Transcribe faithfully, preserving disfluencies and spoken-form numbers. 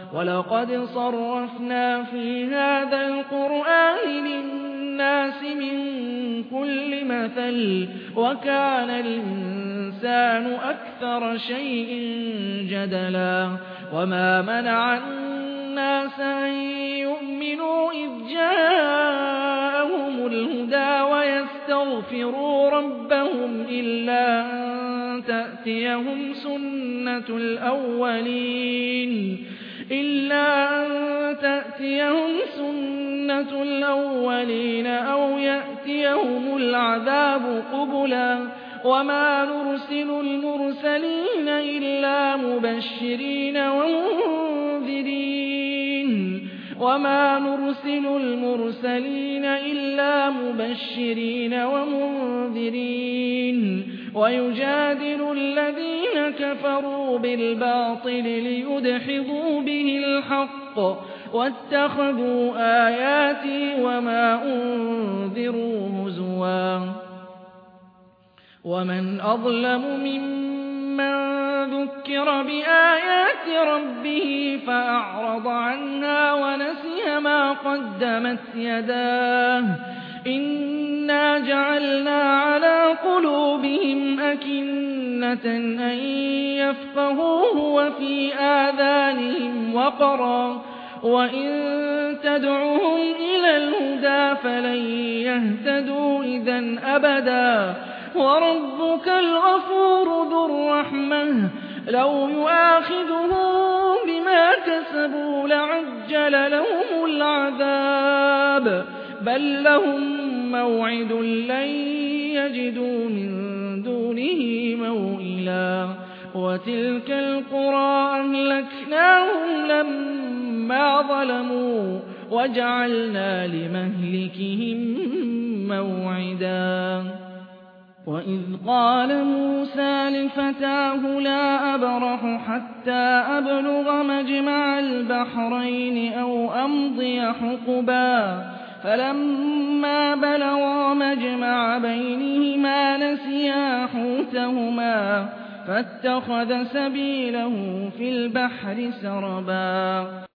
وَلَقَدْ صَرَّفْنَا فِي هَذَا الْقُرْآنِ لِلنَّاسِ مِن كُلِّ مَثَلٍ وَكَانَ الْإِنسَانُ أَكْثَرَ شَيْءٍ جَدَلًا وَمَا مَنَعَ النَّاسَ أَن يُؤْمِنُوا إِذْ جَاءَهُمُ الْهُدَىٰ وَيَسْتَغْفِرُوا رَبَّهُمْ إِلَّا أَن تَأْتِيَهُمْ سُنَّةُ الْأَوَّلِينَ إِلَّا أَن تَأْتِيَهُمْ سُنَّةُ الْأَوَّلِينَ أَوْ يَأْتِيَهُمُ الْعَذَابُ قُبُلًا وَمَا نُرْسِلُ الْمُرْسَلِينَ إِلَّا مُبَشِّرِينَ وَمُنذِرِينَ وَمَا نُرْسِلُ الْمُرْسَلِينَ إِلَّا مُبَشِّرِينَ وَمُنذِرِينَ وَيُجَادِلُ الَّذِينَ كَفَرُوا بِالْبَاطِلِ لِيُدْحِضُوا بِهِ الْحَقَّ وَاتَّخَذُوا آيَاتِي وَمَا أُنذِرُوا هُزُوًا وَمَنْ أَظْلَمُ مِمَّن ذُكِّرَ بِآيَاتِ رَبِّهِ فَأَعْرَضَ عَنْهَا وَنَسِيَ مَا قَدَّمَتْ يَدَاهُ إِنَّا جَعَلْنَا عَلَىٰ قُلُوبِهِمْ أَكِنَّةً أَن يَفْقَهُوهُ وَفِي آذَانِهِمْ وَقْرًا وَإِن تَدْعُهُمْ إِلَى الْهُدَىٰ فَلَن يَهْتَدُوا إِذًا أَبَدًا وَرَبُّكَ الْغَفُورُ ذُو الرَّحْمَةِ لَوْ يُؤَاخِذُهُم بِمَا كَسَبُوا لَعَجَّلَ لَهُمُ الْعَذَابَ بَل لَّهُم مَّوْعِدٌ لَّن يَجِدُوا مِن دُونِهِ مَوْئِلًا وَتِلْكَ الْقُرَىٰ أَهْلَكْنَاهُمْ لَمَّا ظَلَمُوا وَجَعَلْنَا لِمَهْلِكِهِم مَّوْعِدًا وَإِذْ قَالَ مُوسَىٰ لِفَتَاهُ لَا أَبْرَحُ حَتَّىٰ أَبْلُغَ مَجْمَعَ الْبَحْرَيْنِ أَوْ أَمْضِيَ حُقُبًا فَلَمَّا بَلَغَا مَجْمَعَ بَيْنِهِمَا نَسِيَا حُوتَهُمَا فَاتَّخَذَ سَبِيلَهُ فِي الْبَحْرِ سَرَبًا